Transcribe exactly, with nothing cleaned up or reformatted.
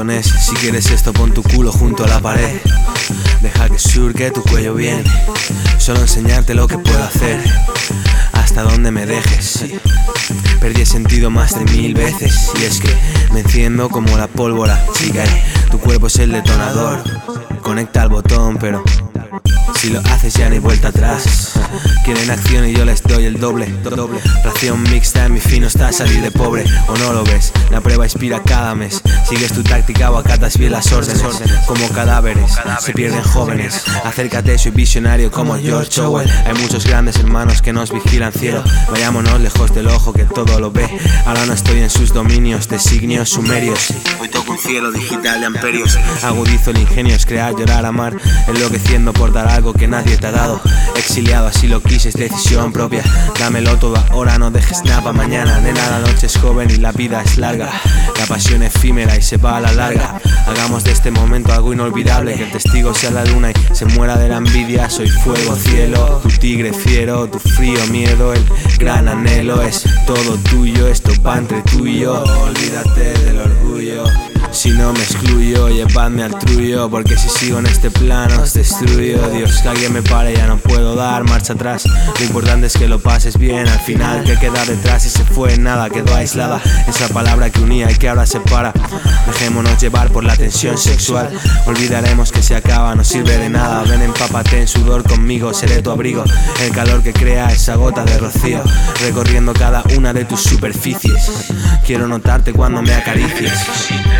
con ese. Si quieres esto, pon tu culo junto a la pared. Deja que surque tu cuello bien. Solo enseñarte lo que puedo hacer, hasta donde me dejes. Perdí el sentido más de mil veces, y es que me enciendo como la pólvora. Chica, tu cuerpo es el detonador. Conecta al botón, pero si lo haces ya no hay vuelta atrás. Quieren acción y yo les doy el doble. doble. Ración mixta en mi fino está salir de pobre. ¿O no lo ves? La prueba inspira cada mes. Sigues tu táctica o acatas bien las órdenes. Como cadáveres, se pierden jóvenes. Acércate, soy visionario como George Orwell. Hay muchos grandes hermanos que nos vigilan cielo. Vayámonos lejos del ojo que todo lo ve. Ahora no estoy en sus dominios, designios sumerios. Hoy toco un cielo digital de amperios. Agudizo el ingenio, es crear, llorar, amar. Enloqueciendo por dar algo que nadie te ha dado. Exiliado, así lo quise, es decisión propia. Dámelo todo ahora, no dejes nada pa' mañana. Nena, la noche es joven y la vida es larga. La pasión efímera y se va a la larga. Hagamos de este momento algo inolvidable. Que el testigo sea la luna y se muera de la envidia. Soy fuego, cielo, tu tigre fiero. Tu frío miedo, el gran anhelo. Es todo tuyo, esto va entre tú y yo. Olvídate del orgullo. Si no me excluyo, llevadme al trullo. Porque si sigo en este plano os destruyo. Dios, que alguien me pare, ya no puedo dar marcha atrás. Lo importante es que lo pases bien. Al final, que queda detrás y se fue, nada quedó aislada. Esa palabra que unía y que ahora separa. Dejémonos llevar por la tensión sexual. Olvidaremos que se acaba, no sirve de nada. Ven, empápate en sudor conmigo, seré tu abrigo. El calor que crea esa gota de rocío, recorriendo cada una de tus superficies. Quiero notarte cuando me acaricies.